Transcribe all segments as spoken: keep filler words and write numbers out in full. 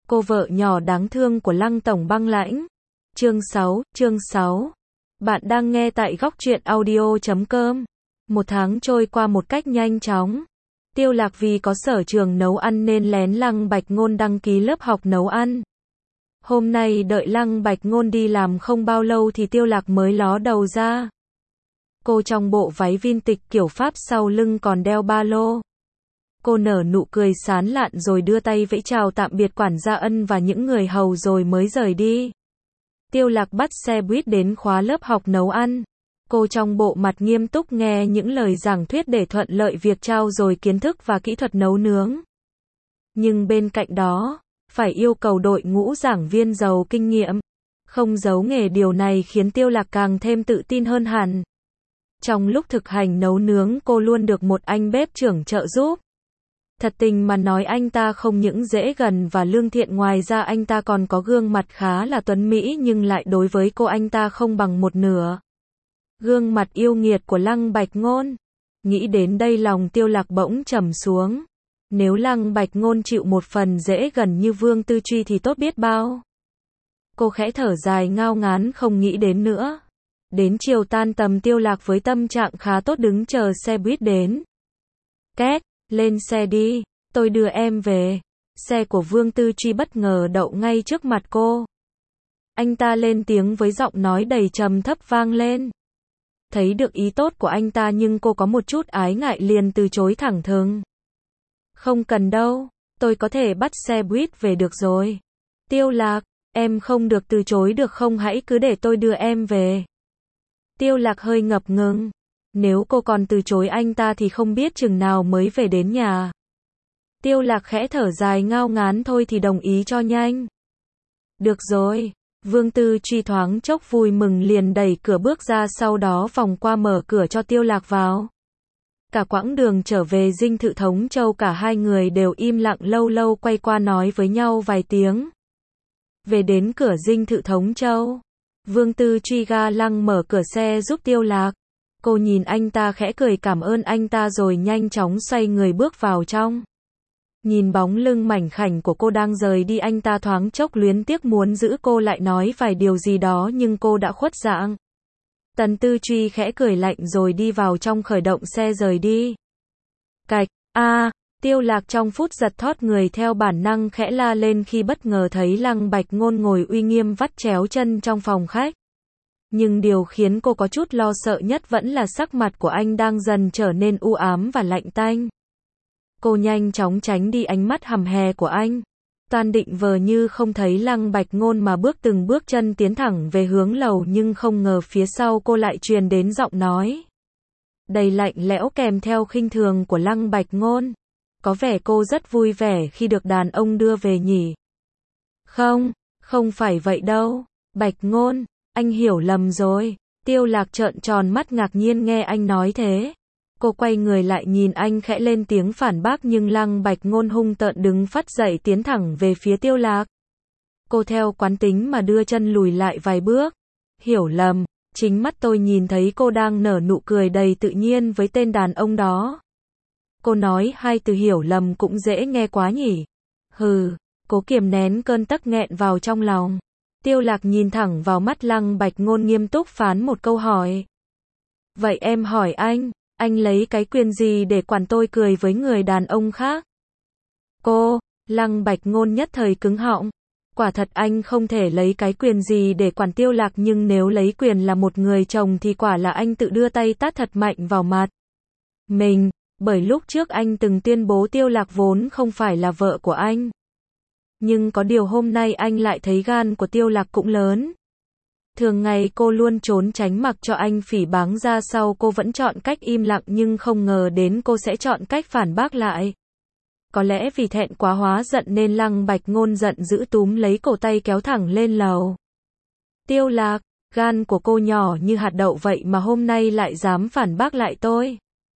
Cô vợ nhỏ đáng thương của Lăng Tổng Băng Lãnh. Chương sáu, chương sáu. Bạn đang nghe tại góc truyện audio chấm com. Một tháng trôi qua một cách nhanh chóng. Tiêu Lạc vì có sở trường nấu ăn nên lén Lăng Bạch Ngôn đăng ký lớp học nấu ăn. Hôm nay đợi Lăng Bạch Ngôn đi làm không bao lâu thì Tiêu Lạc mới ló đầu ra. Cô trong bộ váy vintage kiểu Pháp, sau lưng còn đeo ba lô. Cô nở nụ cười sán lạn rồi đưa tay vẫy chào tạm biệt quản gia Ân và những người hầu rồi mới rời đi. Tiêu Lạc bắt xe buýt đến khóa lớp học nấu ăn. Cô trong bộ mặt nghiêm túc nghe những lời giảng thuyết để thuận lợi việc trao dồi kiến thức và kỹ thuật nấu nướng. Nhưng bên cạnh đó, phải yêu cầu đội ngũ giảng viên giàu kinh nghiệm. Không giấu nghề, điều này khiến Tiêu Lạc càng thêm tự tin hơn hẳn. Trong lúc thực hành nấu nướng, cô luôn được một anh bếp trưởng trợ giúp. Thật tình mà nói, anh ta không những dễ gần và lương thiện, ngoài ra anh ta còn có gương mặt khá là tuấn mỹ, nhưng lại đối với cô anh ta không bằng một nửa. Gương mặt yêu nghiệt của Lăng Bạch Ngôn. Nghĩ đến đây lòng Tiêu Lạc bỗng trầm xuống. Nếu Lăng Bạch Ngôn chịu một phần dễ gần như Vương Tư Truy thì tốt biết bao. Cô khẽ thở dài ngao ngán không nghĩ đến nữa. Đến chiều tan tầm, Tiêu Lạc với tâm trạng khá tốt đứng chờ xe buýt đến. Két, lên xe đi, tôi đưa em về. Xe của Vương Tư Truy bất ngờ đậu ngay trước mặt cô. Anh ta lên tiếng với giọng nói đầy trầm thấp vang lên. Thấy được ý tốt của anh ta nhưng cô có một chút ái ngại liền từ chối thẳng thừng. Không cần đâu, tôi có thể bắt xe buýt về được rồi. Tiêu Lạc, em không được từ chối được không, hãy cứ để tôi đưa em về. Tiêu Lạc hơi ngập ngừng. Nếu cô còn từ chối anh ta thì không biết chừng nào mới về đến nhà. Tiêu Lạc khẽ thở dài ngao ngán, thôi thì đồng ý cho nhanh. Được rồi. Vương Tư Truy thoáng chốc vui mừng liền đẩy cửa bước ra, sau đó vòng qua mở cửa cho Tiêu Lạc vào. Cả quãng đường trở về dinh thự Thống Châu, cả hai người đều im lặng, lâu lâu quay qua nói với nhau vài tiếng. Về đến cửa dinh thự Thống Châu, Vương Tư Truy ga lăng mở cửa xe giúp Tiêu Lạc. Cô nhìn anh ta khẽ cười cảm ơn anh ta rồi nhanh chóng xoay người bước vào trong. Nhìn bóng lưng mảnh khảnh của cô đang rời đi, anh ta thoáng chốc luyến tiếc muốn giữ cô lại nói vài điều gì đó, nhưng cô đã khuất dạng. Tần Tư Truy khẽ cười lạnh rồi đi vào trong khởi động xe rời đi. Cạch, a, à, Tiêu Lạc trong phút giật thót người, theo bản năng khẽ la lên khi bất ngờ thấy Lăng Bạch Ngôn ngồi uy nghiêm vắt chéo chân trong phòng khách. Nhưng điều khiến cô có chút lo sợ nhất vẫn là sắc mặt của anh đang dần trở nên u ám và lạnh tanh. Cô nhanh chóng tránh đi ánh mắt hầm hè của anh. Toan định vờ như không thấy Lăng Bạch Ngôn mà bước từng bước chân tiến thẳng về hướng lầu, nhưng không ngờ phía sau cô lại truyền đến giọng nói đầy lạnh lẽo kèm theo khinh thường của Lăng Bạch Ngôn. Có vẻ cô rất vui vẻ khi được đàn ông đưa về nhỉ? Không, không phải vậy đâu. Bạch Ngôn, anh hiểu lầm rồi. Tiêu Lạc trợn tròn mắt ngạc nhiên nghe anh nói thế. Cô quay người lại nhìn anh khẽ lên tiếng phản bác, nhưng Lăng Bạch Ngôn hung tợn đứng phắt dậy tiến thẳng về phía Tiêu Lạc. Cô theo quán tính mà đưa chân lùi lại vài bước. Hiểu lầm, chính mắt tôi nhìn thấy cô đang nở nụ cười đầy tự nhiên với tên đàn ông đó. Cô nói hai từ hiểu lầm cũng dễ nghe quá nhỉ. Hừ, cố kiềm nén cơn tức nghẹn vào trong lòng. Tiêu Lạc nhìn thẳng vào mắt Lăng Bạch Ngôn nghiêm túc phán một câu hỏi. Vậy em hỏi anh, anh lấy cái quyền gì để quản tôi cười với người đàn ông khác? Cô, Lăng Bạch Ngôn nhất thời cứng họng. Quả thật anh không thể lấy cái quyền gì để quản Tiêu Lạc, nhưng nếu lấy quyền là một người chồng thì quả là anh tự đưa tay tát thật mạnh vào mặt mình, bởi lúc trước anh từng tuyên bố Tiêu Lạc vốn không phải là vợ của anh. Nhưng có điều hôm nay anh lại thấy gan của Tiêu Lạc cũng lớn. Thường ngày cô luôn trốn tránh mặc cho anh phỉ báng, ra sau cô vẫn chọn cách im lặng, nhưng không ngờ đến cô sẽ chọn cách phản bác lại. Có lẽ vì thẹn quá hóa giận nên Lăng Bạch Ngôn giận dữ túm lấy cổ tay kéo thẳng lên lầu. Tiêu Lạc, gan của cô nhỏ như hạt đậu vậy mà hôm nay lại dám phản bác lại tôi.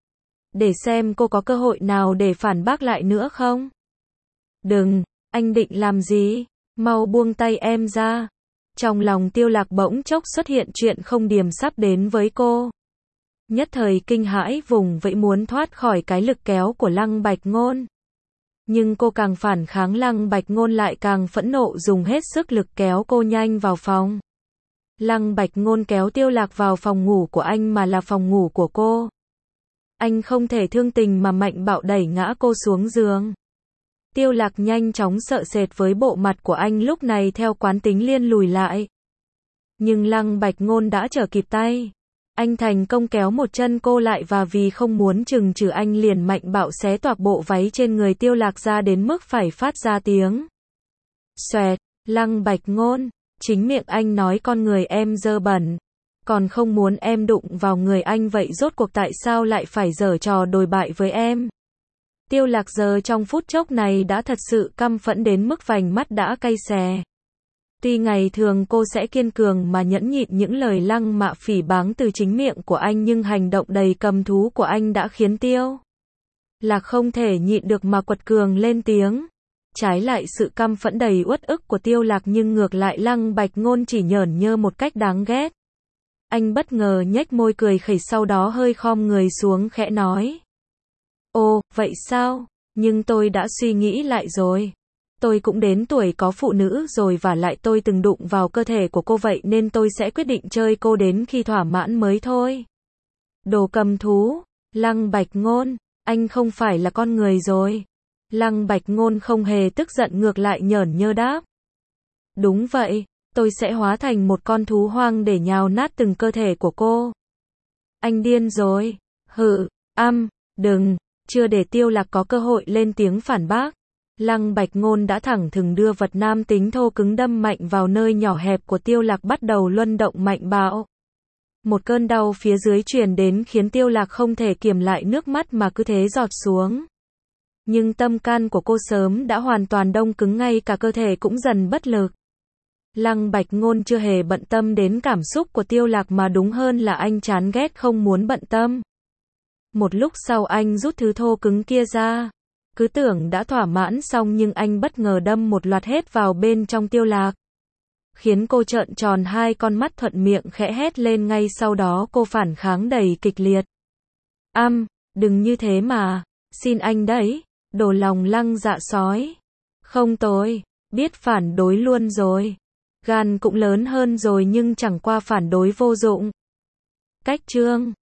Để xem cô có cơ hội nào để phản bác lại nữa không? Đừng, anh định làm gì? Mau buông tay em ra. Trong lòng Tiêu Lạc bỗng chốc xuất hiện chuyện không điềm sắp đến với cô. Nhất thời kinh hãi vùng vẫy muốn thoát khỏi cái lực kéo của Lăng Bạch Ngôn. Nhưng cô càng phản kháng Lăng Bạch Ngôn lại càng phẫn nộ dùng hết sức lực kéo cô nhanh vào phòng. Lăng Bạch Ngôn kéo Tiêu Lạc vào phòng ngủ của anh mà là phòng ngủ của cô. Anh không thể thương tình mà mạnh bạo đẩy ngã cô xuống giường. Tiêu Lạc nhanh chóng sợ sệt với bộ mặt của anh lúc này theo quán tính liên lùi lại. Nhưng Lăng Bạch Ngôn đã trở kịp tay. Anh thành công kéo một chân cô lại và vì không muốn chừng trừ anh liền mạnh bạo xé toạc bộ váy trên người Tiêu Lạc ra đến mức phải phát ra tiếng xoẹt. Lăng Bạch Ngôn, chính miệng anh nói con người em dơ bẩn, còn không muốn em đụng vào người anh, vậy rốt cuộc tại sao lại phải giở trò đồi bại với em? Tiêu Lạc giờ trong phút chốc này đã thật sự căm phẫn đến mức vành mắt đã cay xè. Tuy ngày thường cô sẽ kiên cường mà nhẫn nhịn những lời lăng mạ phỉ báng từ chính miệng của anh, nhưng hành động đầy cầm thú của anh đã khiến Tiêu Lạc không thể nhịn được mà quật cường lên tiếng. Trái lại sự căm phẫn đầy uất ức của Tiêu Lạc nhưng ngược lại Lăng Bạch Ngôn chỉ nhởn nhơ một cách đáng ghét. Anh bất ngờ nhếch môi cười khẩy, sau đó hơi khom người xuống khẽ nói. Ồ, vậy sao? Nhưng tôi đã suy nghĩ lại rồi. Tôi cũng đến tuổi có phụ nữ rồi, và lại tôi từng đụng vào cơ thể của cô, vậy nên tôi sẽ quyết định chơi cô đến khi thỏa mãn mới thôi. Đồ cầm thú. Lăng Bạch Ngôn, anh không phải là con người rồi. Lăng Bạch Ngôn không hề tức giận, ngược lại nhởn nhơ đáp. Đúng vậy, tôi sẽ hóa thành một con thú hoang để nhào nát từng cơ thể của cô. Anh điên rồi. Hự, âm, đừng. Chưa để Tiêu Lạc có cơ hội lên tiếng phản bác, Lăng Bạch Ngôn đã thẳng thừng đưa vật nam tính thô cứng đâm mạnh vào nơi nhỏ hẹp của Tiêu Lạc, bắt đầu luân động mạnh bạo. Một cơn đau phía dưới truyền đến khiến Tiêu Lạc không thể kiềm lại nước mắt mà cứ thế giọt xuống. Nhưng tâm can của cô sớm đã hoàn toàn đông cứng, ngay cả cơ thể cũng dần bất lực. Lăng Bạch Ngôn chưa hề bận tâm đến cảm xúc của Tiêu Lạc, mà đúng hơn là anh chán ghét không muốn bận tâm. Một lúc sau anh rút thứ thô cứng kia ra. Cứ tưởng đã thỏa mãn xong nhưng anh bất ngờ đâm một loạt hết vào bên trong Tiêu Lạc. Khiến cô trợn tròn hai con mắt, thuận miệng khẽ hét lên, ngay sau đó cô phản kháng đầy kịch liệt. Am, đừng như thế mà, xin anh đấy, đồ lòng lăng dạ sói. Không, tôi biết phản đối luôn rồi. Gan cũng lớn hơn rồi nhưng chẳng qua phản đối vô dụng. Cách chương